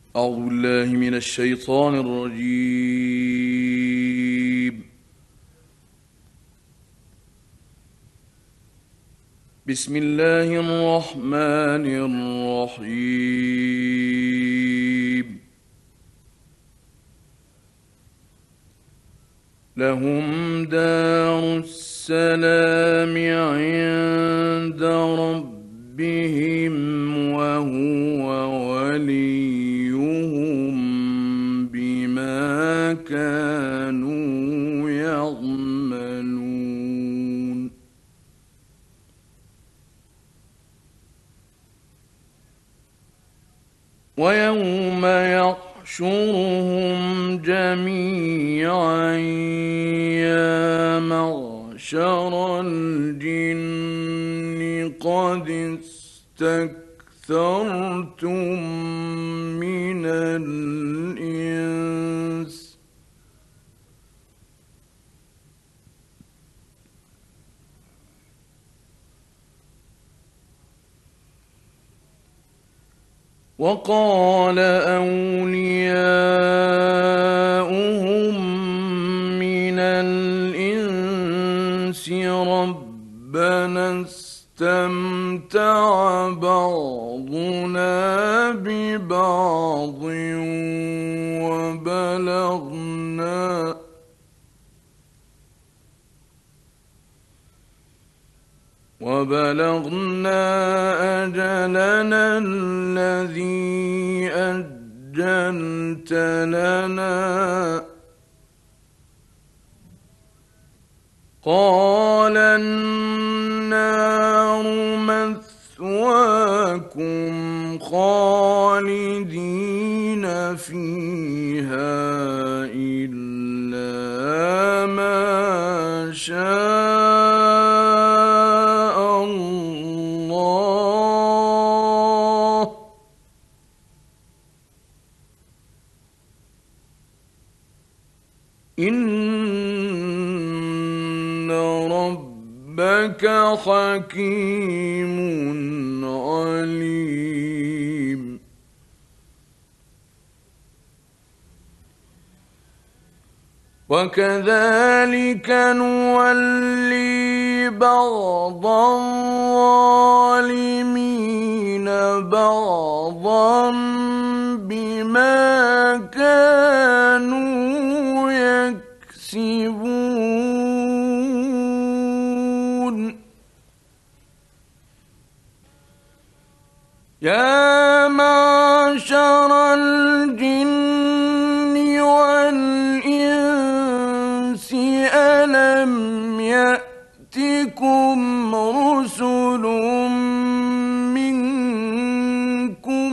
أعوذ بالله من الشيطان الرجيم. بسم الله الرحمن الرحيم. لهم دار السلام عند ربهم وهو وليهم بما كانوا يعملون. ويوم يحشرهم جميعا يا معشر الجن قد استكثرتم من الإنس وقال أولياؤهم من الإنس ربنا استمتع بعضنا ببعض وبلغنا أجلنا الذي أجلت لنا. قال النار مثواكم خالدين فيها إلا ما شاء الله إن ربك حكيم عليم. وكذلك نولي بعض الظالمين بعضا بما كانوا يكسبون. يا معشر الجن والإنس ألم يأتكم رسل منكم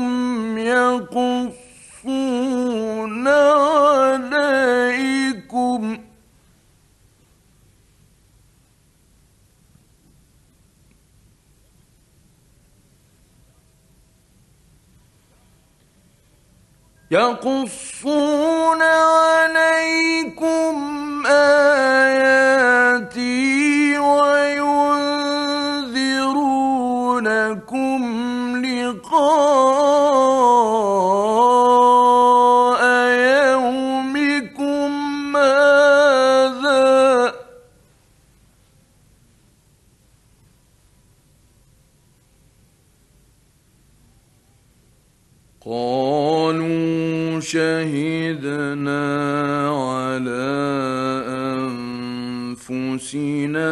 يقصون عليكم آياتي وينذرونكم لقاء يومكم هذا. قالوا شهدنا على أنفسنا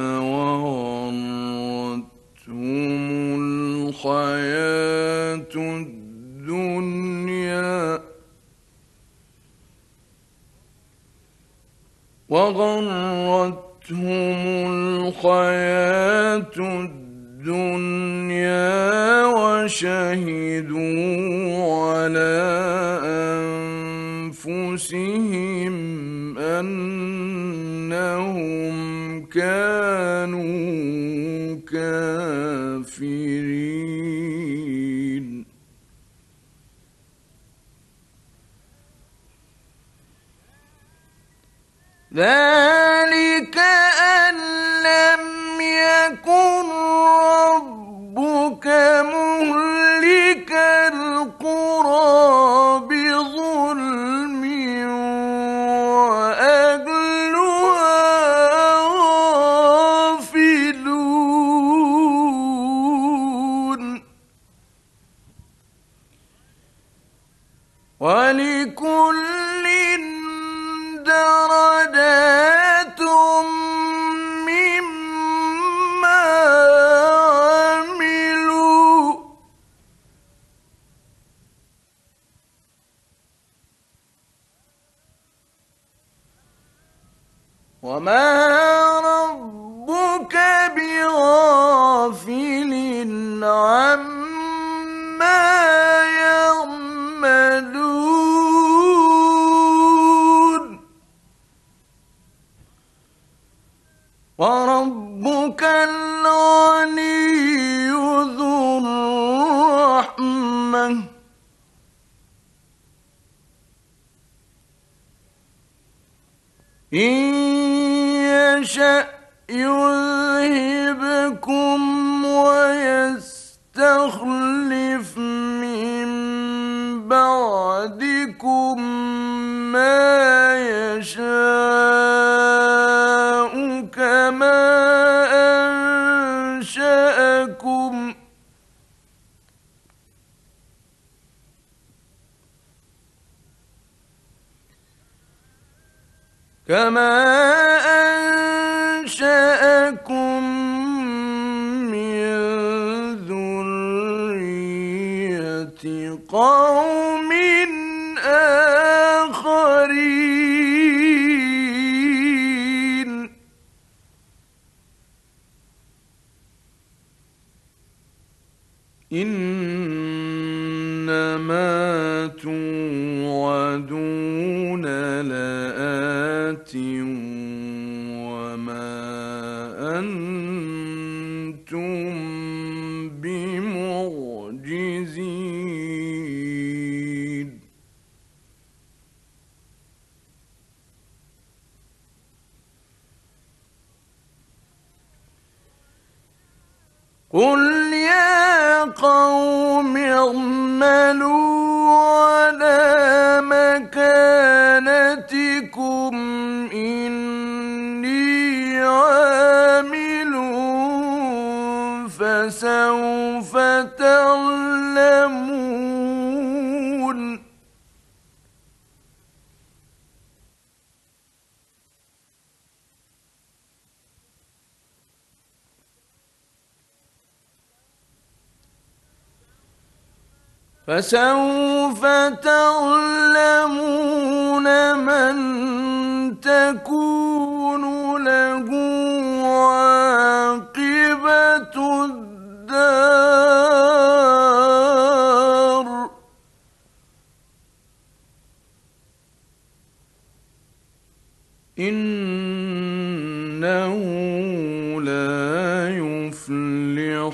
وغرتهم الحياة الدنيا وشهدوا على أنفسهم أنهم كانوا كافرين. ذلك أن لم يكن ربك مهلك القرى ولكل درجات مما عملوا وما ربك بغافل عما يعملون وربك الغني ذو الرحمة إن يشأ يذهبكم ويستخلف من بعدكم ما يشاء كما أنشأكم من ذرية قوم آخرين إنما توعدون لآت وما أنتم بمعجزين قل يا قوم اعملوا على مكانتكم إني عامل فسوف تعلمون من تكون له عاقبة الدار إنه لا يفلح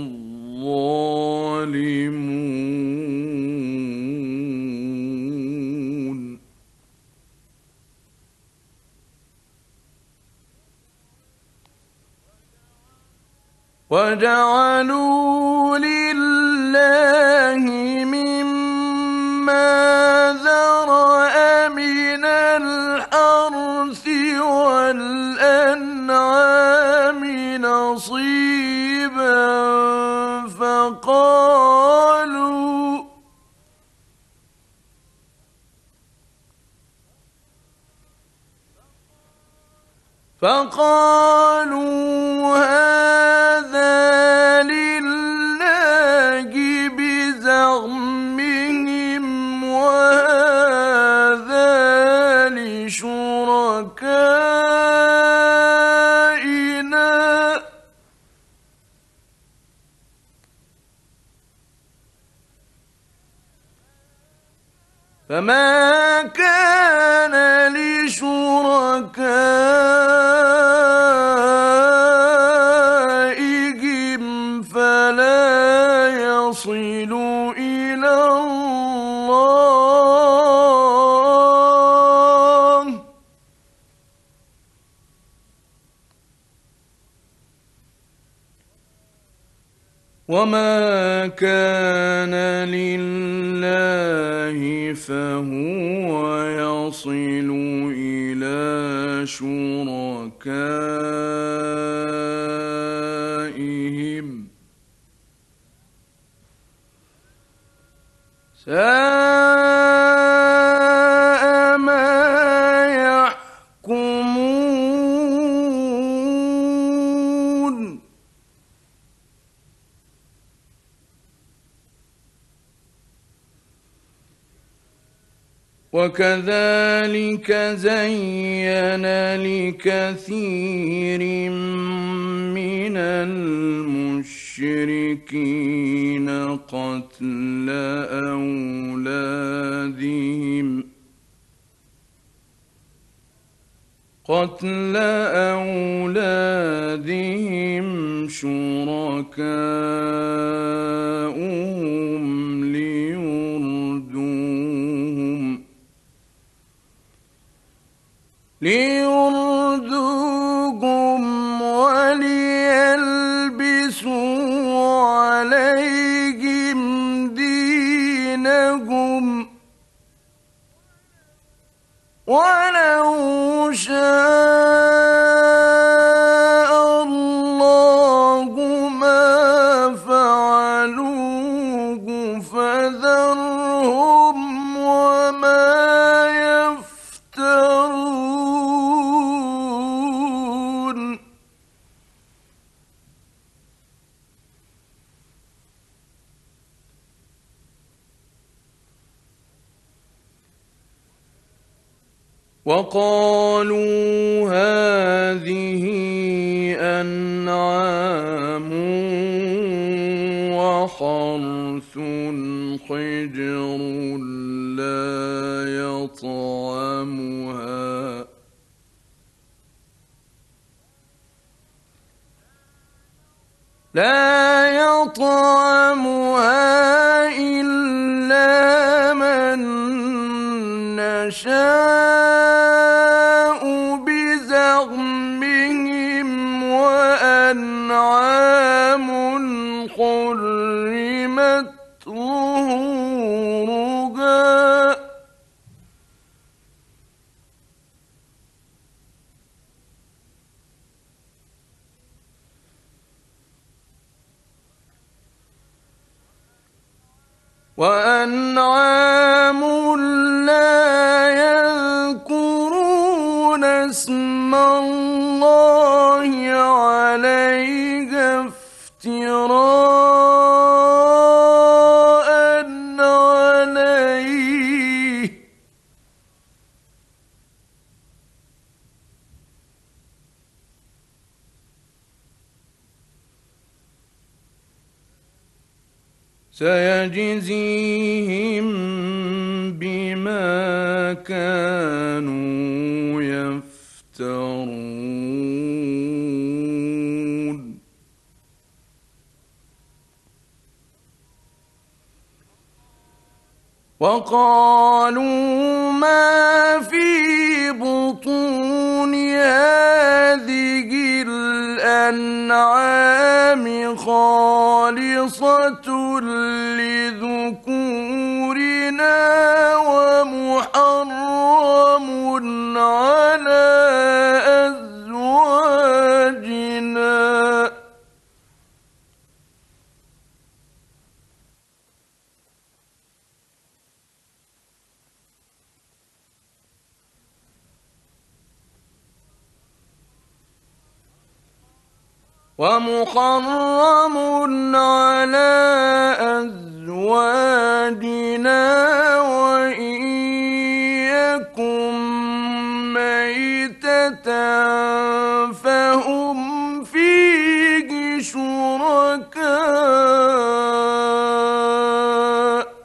الظالمون وجعلوا لله مما ذرأ من الحرث والأنعام نصيبا فقالوا هذا لله بزعمهم وهذا لشركائنا فما كان لشركائهم فلا يصل إلى الله وما كان لله فهو يصل إلى شركائهم ساء وكذلك زين لكثير من المشركين قتل أولادهم شركاؤهم ليردوهم وليلبسوا عليهم دينهم ولو شاء الله ما فعلوه فذرهم وما يفترون وقالوا هذه أنعام وحرث حجر لا يطعمها إلا من نشاء بزعمهم وأنعام حرمت ظهورها وأنعام لا يذكرون اسم الله عليها افتراء عليه سيجزيهم بما كانوا يفترون وقالوا ما في بطون هذه الأنعام خالصة لذكورنا ومحرم على أزواجنا وإن يكن ميتة فهم فيه شركاء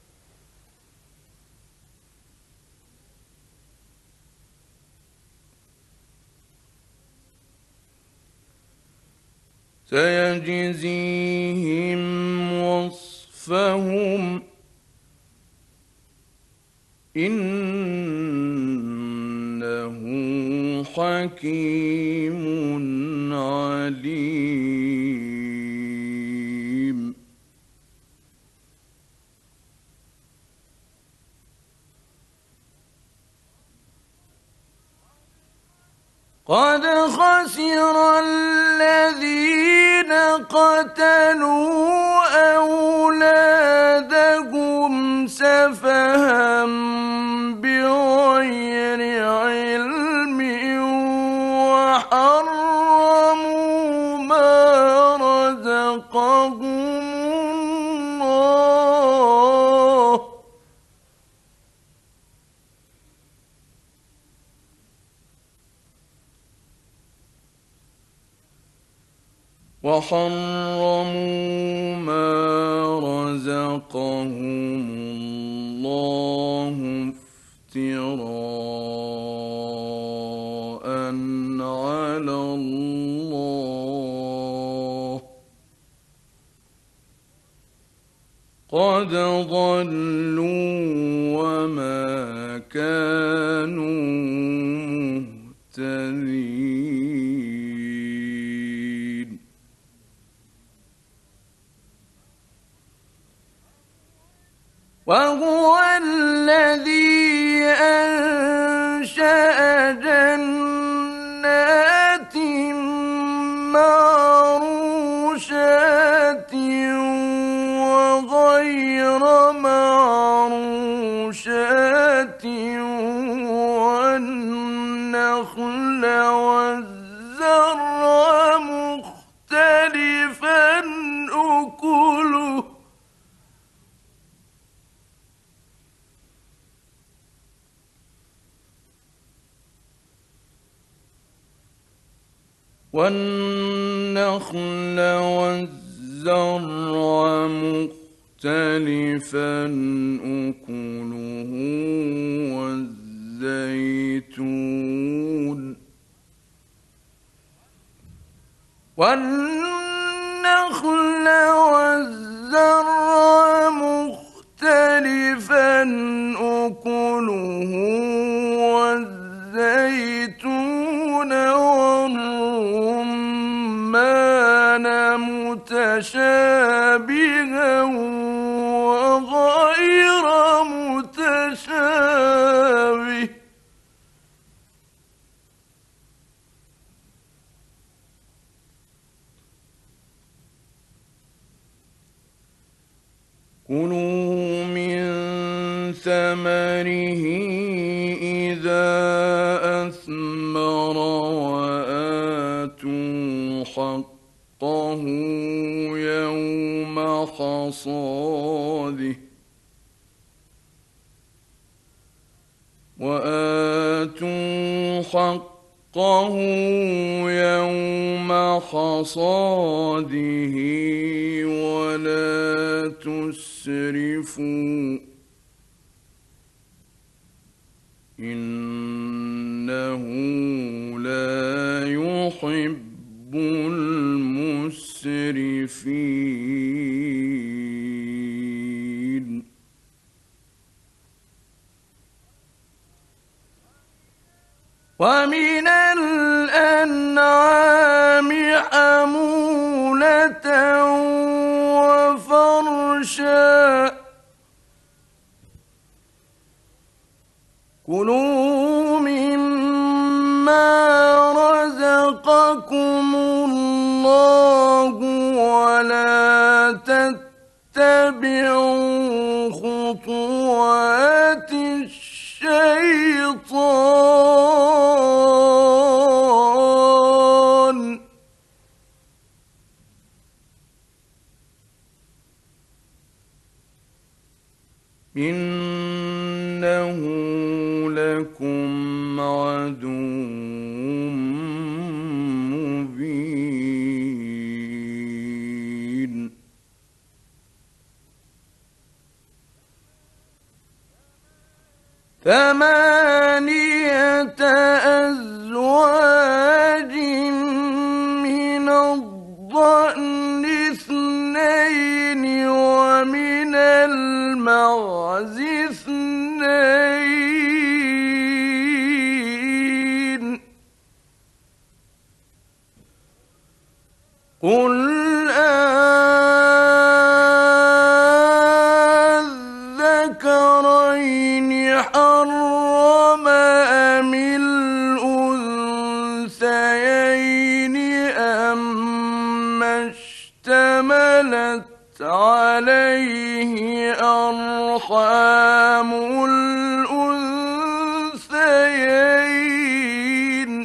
سيجزيهم وصفهم إنه حكيم عليم قد خسر الذين قتلوا أولادهم سفها بغير علم وحرموا ما رزقهم الله وحرموا ما رزقهم الله افتراء على الله قد ضلوا وما كانوا مهتدين وهو الذي أنشأ جنات معروشات وغير معروشات والنخل والزرع مختلفا أكله والنخل والزرع مختلفا أكله والنخل والزرع مختلفا أكله والزيتون والرمان متشابها وغير متشابه كلوا من ثمره إذا أثمر وآتوا حقه يوم حصاده يوم حصاده ولا تسرفوا إنه لا يحب المسرفين ومن الأنعام حمولة وفرشا كلوا مما رزقكم الله ولا تتبعوا خطوات الشيطان إنه لكم عدو مبين ثمانية أزواج من الضأن اثنين ومن المعز اثنين قل أذكرين حرم أم الأنثيين أما اشتملت عليه أرحام الأنثيين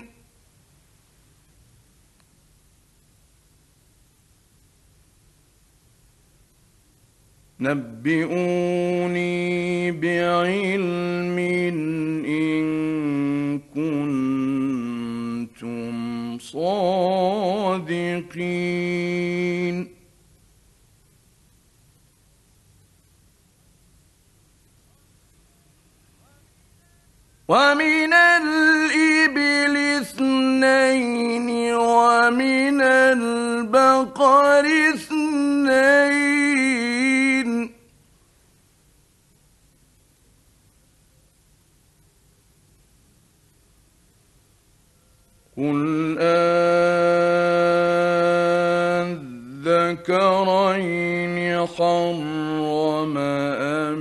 نبئوني بعلم إن كنتم صادقين ومن الإبل 2 ومن البقر 2 قل أذكرين حرم أم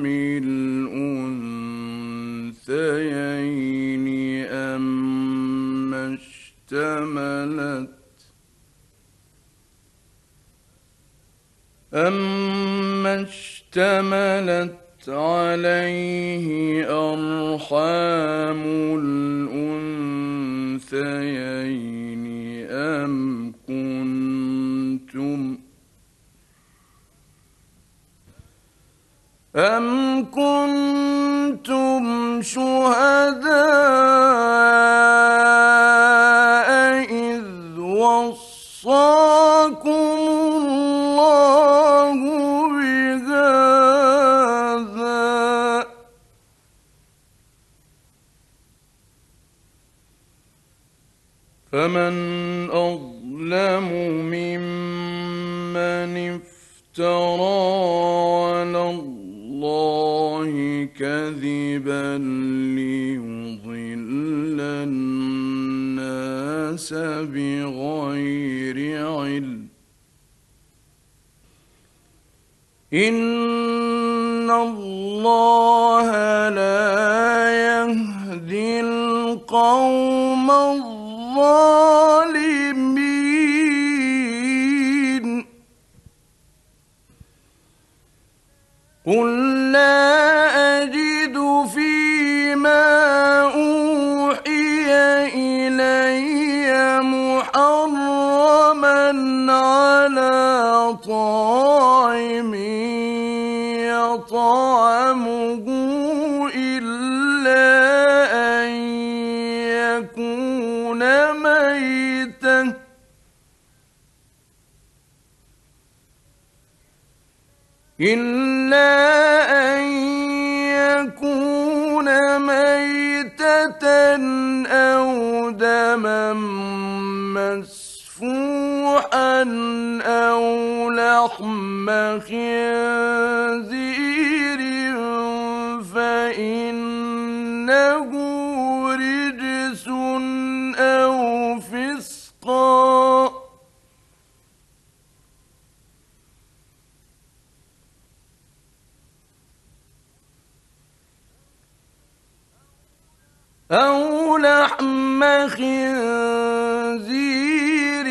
الأنثيين أما اشتملت عليه أرحام الأنثيين أم كنتم شهداء إذ وصاكم الله بهذا فمن أظلم ممن افترى على الله كذبا ليضل الناس بغير علم إن الله لا يهدي القوم الظالمين قل لا أجد فيما أوحي إلي محرما على طاعم يطعمه إلا أن يكون ميتة أو دما مسفوحا أو لحم خنزير فإنه رجس أو فسقا أو لحم خنزير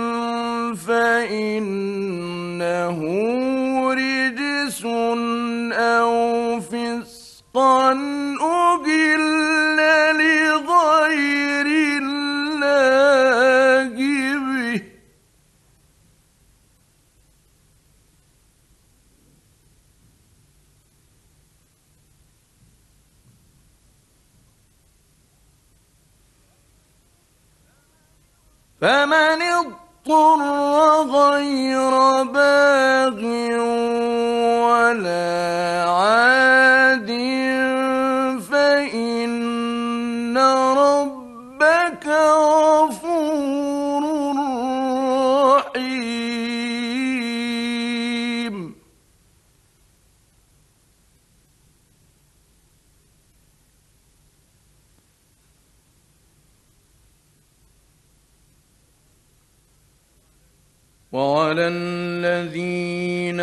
فإنه رجس أو فسقا أهل لغير الله به فمن اضطر غير باغ ولا عاد فإن ربك غفور رحيم وعلى الذين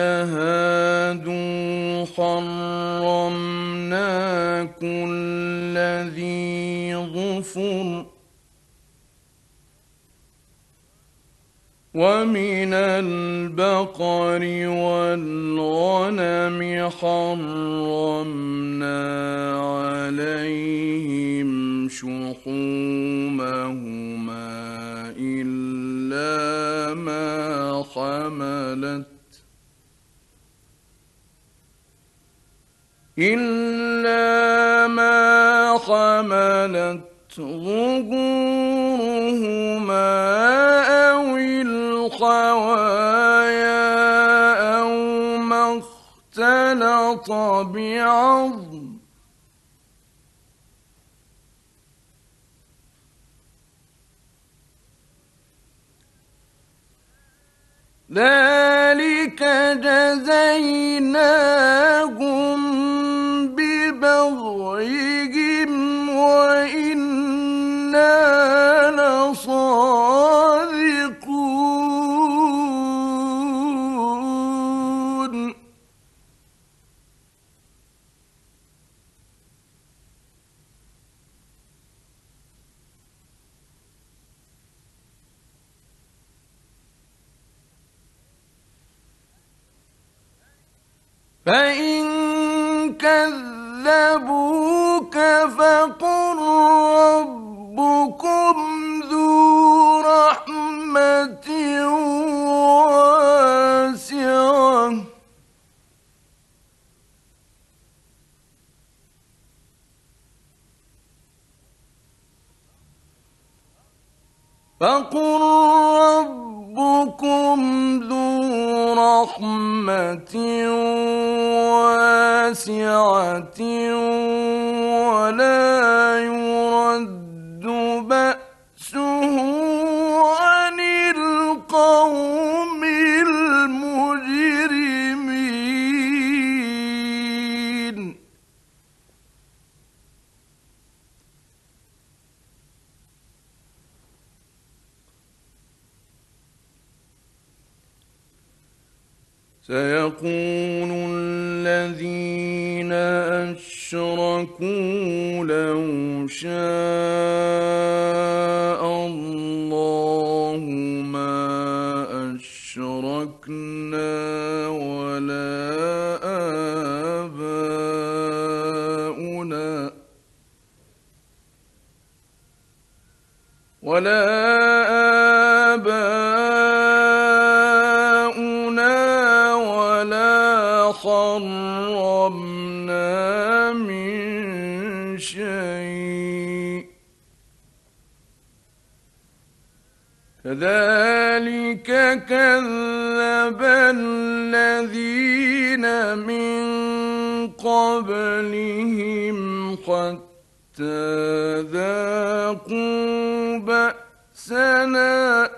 هادوا حرمنا كل ذي ظفر ومن البقر والغنم حرمنا عليهم شحومهما إلا ما حملت ظهورهما أو الحوايا أو ما اختلط بعظم ذلك جزيناهم ببغيهم وإنا لصادقون فإن كذبوك فقل ربكم ذو رحمة واسعة فقل ربكم ذو رحمة واسعة ولا يرد بأسه عن القوم المجرمين سيقول الذين أشركوا لو شاء الله ما أشركنا ولا آباؤنا ولا حرمنا من شيء كذلك كذب الذين من قبلهم حتى ذاقوا بأسنا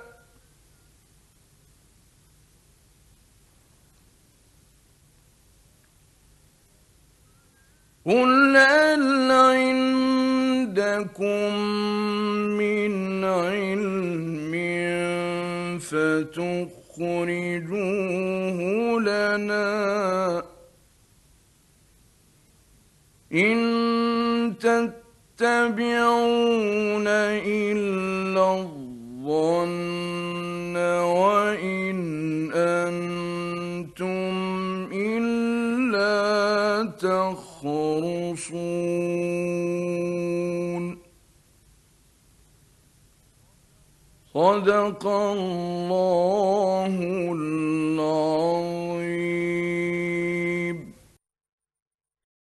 قل هل عندكم من علم فتخرجوه لنا إن تتبعون إلا الظن وإن أنتم إلا تخرصون صدق الله العظيم.